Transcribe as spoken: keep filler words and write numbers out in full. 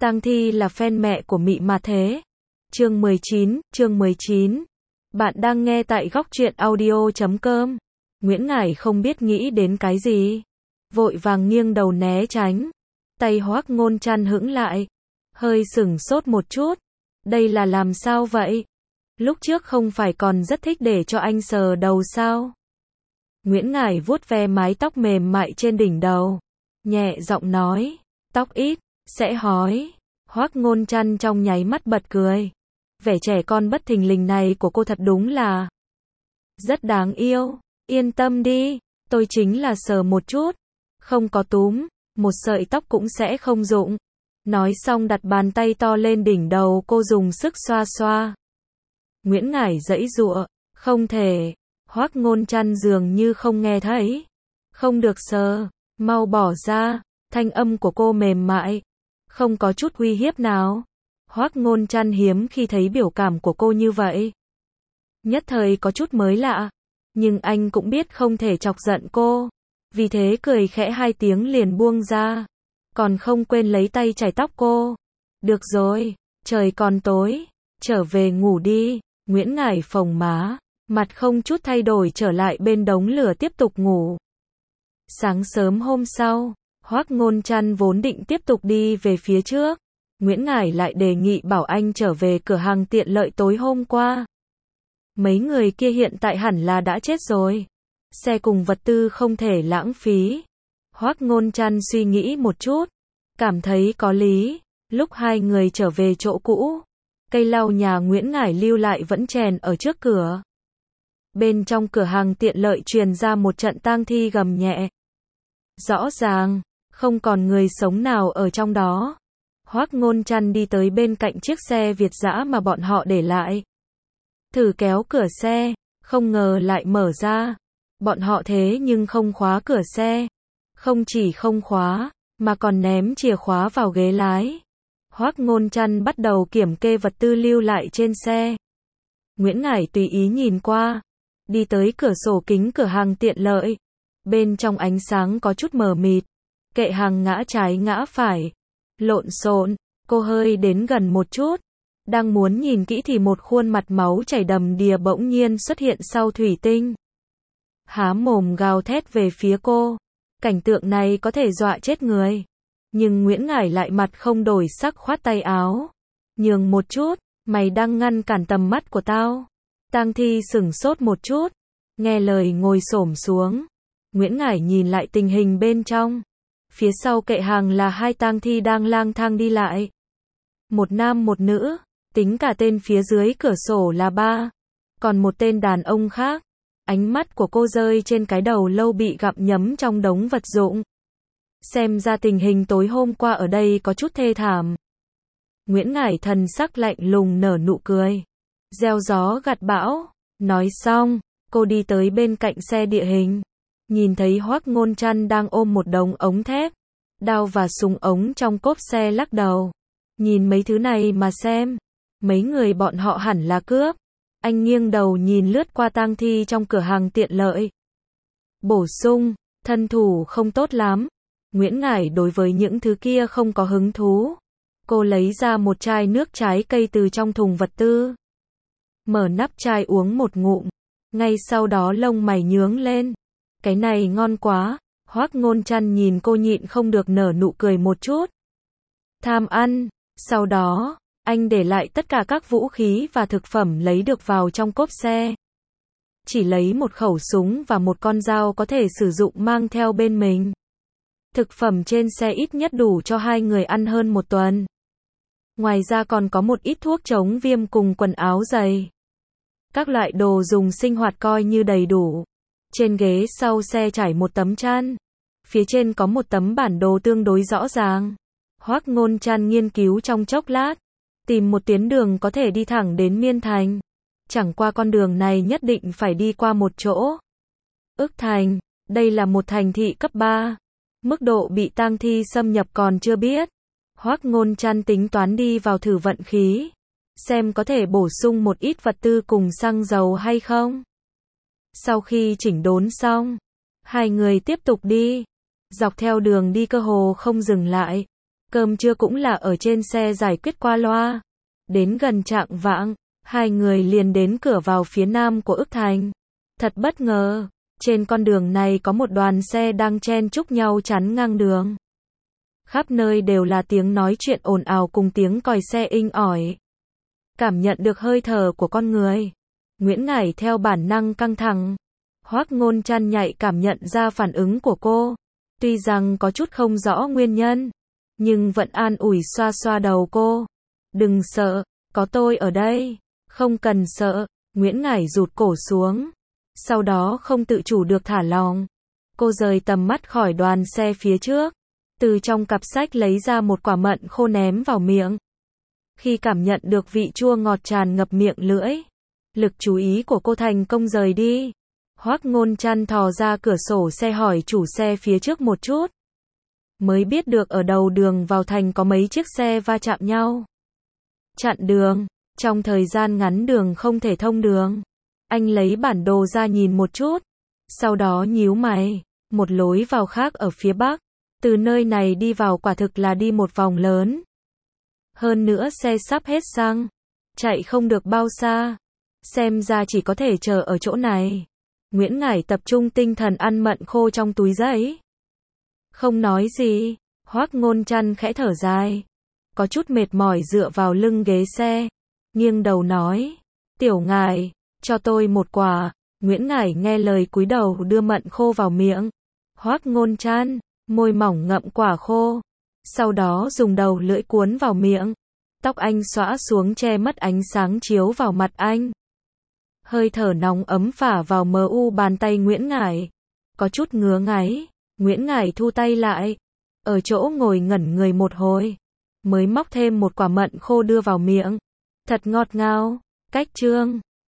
Tang Thi là fan mẹ của Mị mà thế. Chương mười chín, chương mười chín. Bạn đang nghe tại góc truyện audio chấm com. Nguyễn Ngải không biết nghĩ đến cái gì, vội vàng nghiêng đầu né tránh. Tay Hoắc Ngôn Trăn hững lại, hơi sửng sốt một chút. Đây là làm sao vậy? Lúc trước không phải còn rất thích để cho anh sờ đầu sao? Nguyễn Ngải vuốt ve mái tóc mềm mại trên đỉnh đầu, nhẹ giọng nói, tóc ít, sẽ hói. Hoắc Ngôn Trăn trong nháy mắt bật cười. Vẻ trẻ con bất thình lình này của cô thật đúng là rất đáng yêu. Yên tâm đi, tôi chính là sờ một chút, không có túm, một sợi tóc cũng sẽ không rụng. Nói xong đặt bàn tay to lên đỉnh đầu cô dùng sức xoa xoa. Nguyễn Ngải giãy giụa, không thể. Hoắc Ngôn Trăn dường như không nghe thấy. Không được sờ, mau bỏ ra. Thanh âm của cô mềm mại, không có chút uy hiếp nào. Hoắc Ngôn Trăn hiếm khi thấy biểu cảm của cô như vậy. Nhất thời có chút mới lạ, nhưng anh cũng biết không thể chọc giận cô. Vì thế cười khẽ hai tiếng liền buông ra, còn không quên lấy tay chải tóc cô. Được rồi, trời còn tối, trở về ngủ đi. Nguyễn Ngải phồng má, mặt không chút thay đổi trở lại bên đống lửa tiếp tục ngủ. Sáng sớm hôm sau, Hoắc Ngôn Trăn vốn định tiếp tục đi về phía trước. Nguyễn Ngải lại đề nghị bảo anh trở về cửa hàng tiện lợi tối hôm qua. Mấy người kia hiện tại hẳn là đã chết rồi. Xe cùng vật tư không thể lãng phí. Hoắc Ngôn Trăn suy nghĩ một chút, cảm thấy có lý. Lúc hai người trở về chỗ cũ, cây lau nhà Nguyễn Ngải lưu lại vẫn chèn ở trước cửa. Bên trong cửa hàng tiện lợi truyền ra một trận tang thi gầm nhẹ. Rõ ràng, không còn người sống nào ở trong đó. Hoắc Ngôn Trăn đi tới bên cạnh chiếc xe Việt dã mà bọn họ để lại. Thử kéo cửa xe, không ngờ lại mở ra. Bọn họ thế nhưng không khóa cửa xe. Không chỉ không khóa, mà còn ném chìa khóa vào ghế lái. Hoắc Ngôn Trăn bắt đầu kiểm kê vật tư lưu lại trên xe. Nguyễn Ngải tùy ý nhìn qua, đi tới cửa sổ kính cửa hàng tiện lợi. Bên trong ánh sáng có chút mờ mịt, kệ hàng ngã trái ngã phải, lộn xộn. Cô hơi đến gần một chút, đang muốn nhìn kỹ thì một khuôn mặt máu chảy đầm đìa bỗng nhiên xuất hiện sau thủy tinh. Há mồm gào thét về phía cô. Cảnh tượng này có thể dọa chết người. Nhưng Nguyễn Ngải lại mặt không đổi sắc khoát tay áo. Nhường một chút, mày đang ngăn cản tầm mắt của tao. Tang Thi sửng sốt một chút, nghe lời ngồi xổm xuống. Nguyễn Ngải nhìn lại tình hình bên trong. Phía sau kệ hàng là hai tang thi đang lang thang đi lại. Một nam một nữ, tính cả tên phía dưới cửa sổ là ba. Còn một tên đàn ông khác. Ánh mắt của cô rơi trên cái đầu lâu bị gặm nhấm trong đống vật dụng. Xem ra tình hình tối hôm qua ở đây có chút thê thảm. Nguyễn Ngải thần sắc lạnh lùng nở nụ cười. Gieo gió gặt bão. Nói xong, cô đi tới bên cạnh xe địa hình. Nhìn thấy Hoắc Ngôn Trăn đang ôm một đống ống thép, đao và súng ống trong cốp xe lắc đầu. Nhìn mấy thứ này mà xem, mấy người bọn họ hẳn là cướp. Anh nghiêng đầu nhìn lướt qua tang thi trong cửa hàng tiện lợi. Bổ sung, thân thủ không tốt lắm. Nguyễn Ngải đối với những thứ kia không có hứng thú. Cô lấy ra một chai nước trái cây từ trong thùng vật tư. Mở nắp chai uống một ngụm. Ngay sau đó lông mày nhướng lên. Cái này ngon quá. Hoắc Ngôn Trăn nhìn cô nhịn không được nở nụ cười một chút. Tham ăn. Sau đó, anh để lại tất cả các vũ khí và thực phẩm lấy được vào trong cốp xe. Chỉ lấy một khẩu súng và một con dao có thể sử dụng mang theo bên mình. Thực phẩm trên xe ít nhất đủ cho hai người ăn hơn một tuần. Ngoài ra còn có một ít thuốc chống viêm cùng quần áo giày. Các loại đồ dùng sinh hoạt coi như đầy đủ. Trên ghế sau xe trải một tấm chăn. Phía trên có một tấm bản đồ tương đối rõ ràng. Hoắc Ngôn Trăn nghiên cứu trong chốc lát, tìm một tuyến đường có thể đi thẳng đến Miên Thành. Chẳng qua con đường này nhất định phải đi qua một chỗ. Ức Thành, đây là một thành thị cấp ba. Mức độ bị tang thi xâm nhập còn chưa biết. Hoắc Ngôn Trăn tính toán đi vào thử vận khí, xem có thể bổ sung một ít vật tư cùng xăng dầu hay không. Sau khi chỉnh đốn xong, hai người tiếp tục đi. Dọc theo đường đi cơ hồ không dừng lại. Cơm trưa cũng là ở trên xe giải quyết qua loa. Đến gần chạng vạng, hai người liền đến cửa vào phía nam của Ức Thành. Thật bất ngờ, trên con đường này có một đoàn xe đang chen chúc nhau chắn ngang đường. Khắp nơi đều là tiếng nói chuyện ồn ào cùng tiếng còi xe inh ỏi. Cảm nhận được hơi thở của con người, Nguyễn Ngải theo bản năng căng thẳng. Hoắc Ngôn Trăn nhạy cảm nhận ra phản ứng của cô, tuy rằng có chút không rõ nguyên nhân, nhưng vẫn an ủi xoa xoa đầu cô. Đừng sợ, có tôi ở đây, không cần sợ. Nguyễn Ngải rụt cổ xuống, sau đó không tự chủ được thả lỏng. Cô rời tầm mắt khỏi đoàn xe phía trước, từ trong cặp sách lấy ra một quả mận khô ném vào miệng. Khi cảm nhận được vị chua ngọt tràn ngập miệng lưỡi, lực chú ý của cô thành công rời đi. Hoắc Ngôn Trăn thò ra cửa sổ xe hỏi chủ xe phía trước một chút. Mới biết được ở đầu đường vào thành có mấy chiếc xe va chạm nhau. Chặn đường, trong thời gian ngắn đường không thể thông đường. Anh lấy bản đồ ra nhìn một chút, sau đó nhíu mày, một lối vào khác ở phía bắc. Từ nơi này đi vào quả thực là đi một vòng lớn. Hơn nữa xe sắp hết xăng, chạy không được bao xa. Xem ra chỉ có thể chờ ở chỗ này. Nguyễn Ngải tập trung tinh thần ăn mận khô trong túi giấy. Không nói gì, Hoắc Ngôn Trăn khẽ thở dài. Có chút mệt mỏi dựa vào lưng ghế xe, nghiêng đầu nói, Tiểu Ngải, cho tôi một quả. Nguyễn Ngải nghe lời cúi đầu đưa mận khô vào miệng. Hoắc Ngôn Trăn, môi mỏng ngậm quả khô, sau đó dùng đầu lưỡi cuốn vào miệng. Tóc anh xõa xuống che mất ánh sáng chiếu vào mặt anh. Hơi thở nóng ấm phả vào mờ u bàn tay Nguyễn Ngải. Có chút ngứa ngáy, Nguyễn Ngải thu tay lại. Ở chỗ ngồi ngẩn người một hồi, mới móc thêm một quả mận khô đưa vào miệng. Thật ngọt ngào, cách chương.